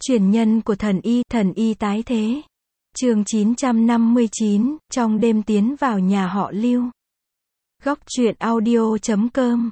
Truyền nhân của thần y tái thế. Chương 959, trong đêm tiến vào nhà họ Lưu. Góc truyện audio.com.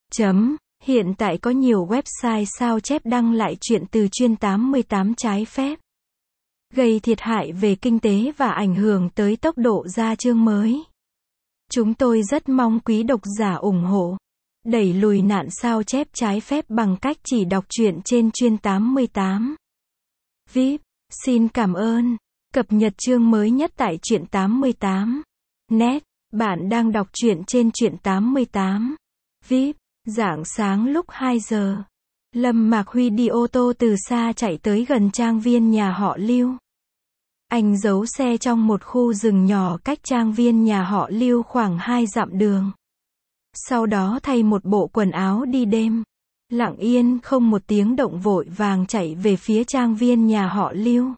Hiện tại có nhiều website sao chép đăng lại chuyện từ Chuyên 88 trái phép, gây thiệt hại về kinh tế và ảnh hưởng tới tốc độ ra chương mới. Chúng tôi rất mong quý độc giả ủng hộ, đẩy lùi nạn sao chép trái phép bằng cách chỉ đọc truyện trên Chuyên 88. VIP, xin cảm ơn. Cập nhật chương mới nhất tại Truyện 88. Net, bạn đang đọc truyện trên Truyện 88. VIP, rạng sáng lúc 2 giờ. Lâm Mạc Huy đi ô tô từ xa chạy tới gần trang viên nhà họ Lưu. Anh giấu xe trong một khu rừng nhỏ cách trang viên nhà họ Lưu khoảng 2 dặm đường. Sau đó thay một bộ quần áo đi đêm, lặng yên không một tiếng động vội vàng chạy về phía trang viên nhà họ Lưu.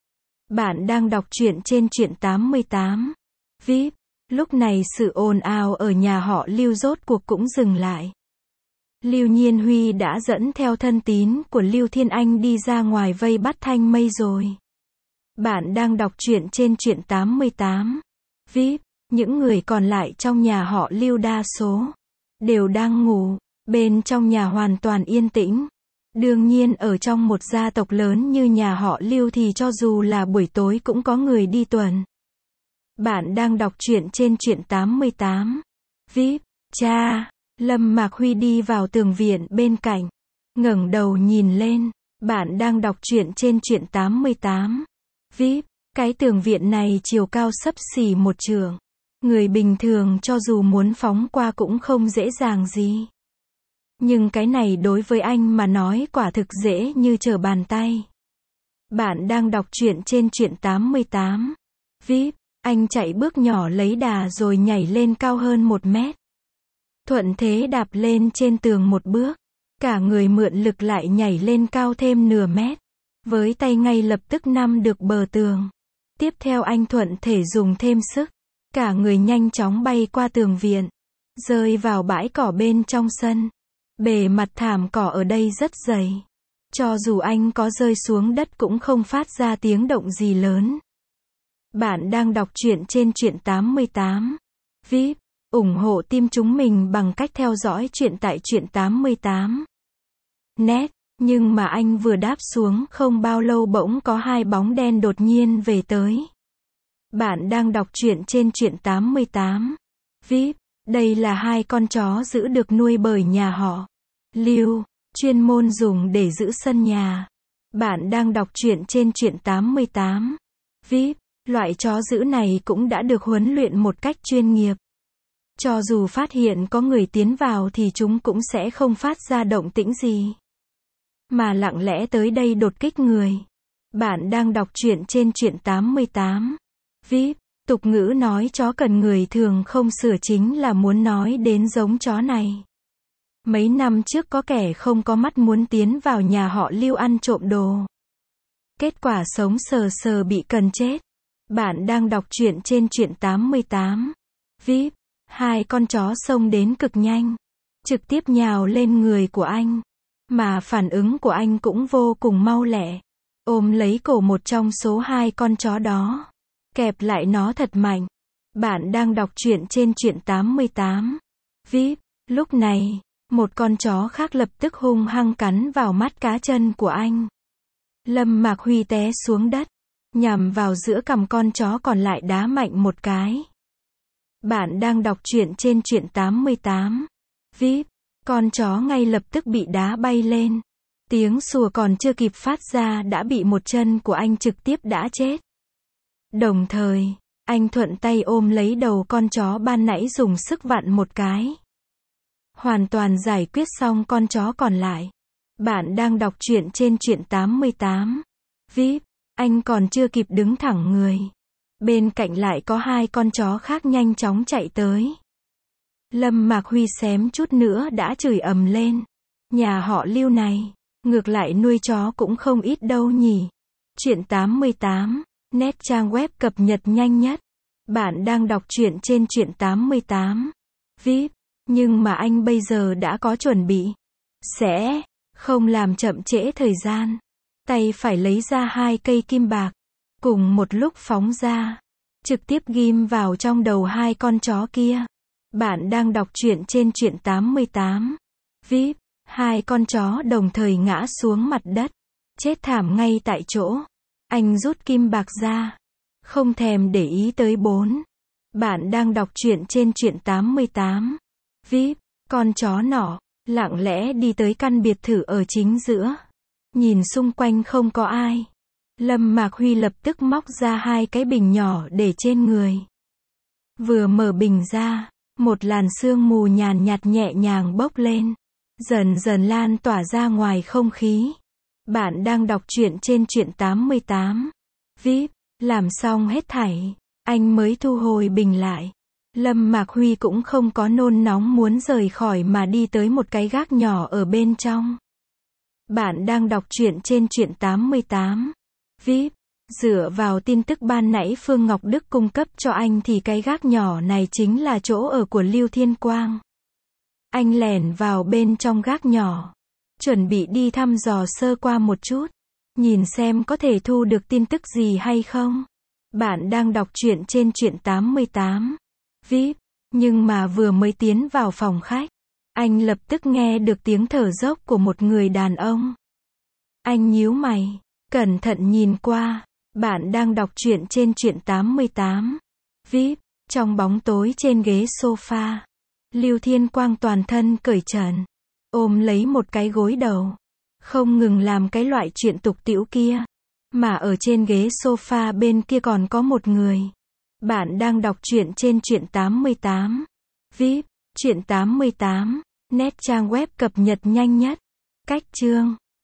Bạn đang đọc truyện trên Truyện 88. VIP, lúc này sự ồn ào ở nhà họ Lưu rốt cuộc cũng dừng lại. Lưu Nhiên Huy đã dẫn theo thân tín của Lưu Thiên Anh đi ra ngoài vây bắt Thanh Mây rồi. Bạn đang đọc truyện trên Truyện 88. VIP, những người còn lại trong nhà họ Lưu đa số đều đang ngủ, bên trong nhà hoàn toàn yên tĩnh. Đương nhiên ở trong một gia tộc lớn như nhà họ Lưu thì cho dù là buổi tối cũng có người đi tuần. Bạn đang đọc truyện trên Truyện 88. VIP, cha. Lâm Mạc Huy đi vào tường viện bên cạnh, ngẩng đầu nhìn lên. Bạn đang đọc truyện trên Truyện 88. VIP, cái tường viện này chiều cao xấp xỉ 1 trượng. Người bình thường cho dù muốn phóng qua cũng không dễ dàng gì. Nhưng cái này đối với anh mà nói quả thực dễ như trở bàn tay. Bạn đang đọc truyện trên Truyện 88. VIP, anh chạy bước nhỏ lấy đà rồi nhảy lên cao hơn 1 mét. Thuận thế đạp lên trên tường một bước. Cả người mượn lực lại nhảy lên cao thêm nửa mét. Với tay ngay lập tức nắm được bờ tường. Tiếp theo anh thuận thể dùng thêm sức. Cả người nhanh chóng bay qua tường viện, rơi vào bãi cỏ bên trong sân. Bề mặt thảm cỏ ở đây rất dày. Cho dù anh có rơi xuống đất cũng không phát ra tiếng động gì lớn. Bạn đang đọc truyện trên Truyện 88. VIP, ủng hộ team chúng mình bằng cách theo dõi truyện tại Truyện 88. Net, nhưng mà anh vừa đáp xuống không bao lâu bỗng có 2 bóng đen đột nhiên về tới. Bạn đang đọc truyện trên Truyện 88. VIP, đây là 2 con chó giữ được nuôi bởi nhà họ Lưu, chuyên môn dùng để giữ sân nhà. Bạn đang đọc truyện trên Truyện 88. VIP, loại chó giữ này cũng đã được huấn luyện một cách chuyên nghiệp. Cho dù phát hiện có người tiến vào thì chúng cũng sẽ không phát ra động tĩnh gì, mà lặng lẽ tới đây đột kích người. Bạn đang đọc truyện trên Truyện 88. VIP, tục ngữ nói chó cần người thường không sửa chính là muốn nói đến giống chó này. Mấy năm trước có kẻ không có mắt muốn tiến vào nhà họ Lưu ăn trộm đồ. Kết quả sống sờ sờ bị cần chết. Bạn đang đọc truyện trên Truyện 88. VIP, 2 con chó xông đến cực nhanh, trực tiếp nhào lên người của anh. Mà phản ứng của anh cũng vô cùng mau lẹ. Ôm lấy cổ một trong số 2 con chó đó, kẹp lại nó thật mạnh. Bạn đang đọc truyện trên Truyện 88. VIP, lúc này, một con chó khác lập tức hung hăng cắn vào mắt cá chân của anh. Lâm Mạc Huy té xuống đất, nhằm vào giữa cằm con chó còn lại đá mạnh một cái. Bạn đang đọc truyện trên Truyện 88. VIP, con chó ngay lập tức bị đá bay lên. Tiếng sủa còn chưa kịp phát ra đã bị một chân của anh trực tiếp đã chết. Đồng thời, anh thuận tay ôm lấy đầu con chó ban nãy dùng sức vặn một cái. Hoàn toàn giải quyết xong con chó còn lại. Bạn đang đọc truyện trên Truyện 88. VIP, anh còn chưa kịp đứng thẳng người. Bên cạnh lại có 2 con chó khác nhanh chóng chạy tới. Lâm Mạc Huy xém chút nữa đã chửi ầm lên. Nhà họ Lưu này, ngược lại nuôi chó cũng không ít đâu nhỉ. Truyện 88. Net trang web cập nhật nhanh nhất. Bạn đang đọc truyện trên Truyện 88. VIP, nhưng mà anh bây giờ đã có chuẩn bị. Sẽ không làm chậm trễ thời gian. tay phải lấy ra 2 cây kim bạc, cùng một lúc phóng ra, trực tiếp ghim vào trong đầu 2 con chó kia. Bạn đang đọc truyện trên truyện 88. VIP, 2 con chó đồng thời ngã xuống mặt đất, chết thảm ngay tại chỗ. Anh rút kim bạc ra, không thèm để ý tới 4. Bạn đang đọc truyện trên truyện 88. VIP, con chó nọ lặng lẽ đi tới căn biệt thự ở chính giữa. Nhìn xung quanh không có ai. Lâm Mạc Huy lập tức móc ra 2 cái bình nhỏ để trên người. Vừa mở bình ra, một làn sương mù nhàn nhạt nhẹ nhàng bốc lên, dần dần lan tỏa ra ngoài không khí. Bạn đang đọc truyện trên truyện 88. VIP, làm xong hết thảy, anh mới thu hồi bình lại. Lâm Mạc Huy cũng không có nôn nóng muốn rời khỏi mà đi tới một cái gác nhỏ ở bên trong. Bạn đang đọc truyện trên truyện 88. VIP, dựa vào tin tức ban nãy Phương Ngọc Đức cung cấp cho anh thì cái gác nhỏ này chính là chỗ ở của Lưu Thiên Quang. Anh lẻn vào bên trong gác nhỏ, chuẩn bị đi thăm dò sơ qua một chút, nhìn xem có thể thu được tin tức gì hay không. Bạn đang đọc truyện trên truyện 88. VIP, nhưng mà vừa mới tiến vào phòng khách, anh lập tức nghe được tiếng thở dốc của một người đàn ông. Anh nhíu mày, cẩn thận nhìn qua. Bạn đang đọc truyện trên truyện 88. VIP, trong bóng tối trên ghế sofa, Lưu Thiên Quang toàn thân cởi trần, ôm lấy một cái gối đầu, không ngừng làm cái loại chuyện tục tĩu kia. Mà ở trên ghế sofa bên kia còn có một người. Bạn đang đọc truyện trên truyện 88. VIP, truyện 88, net trang web cập nhật nhanh nhất. Cách chương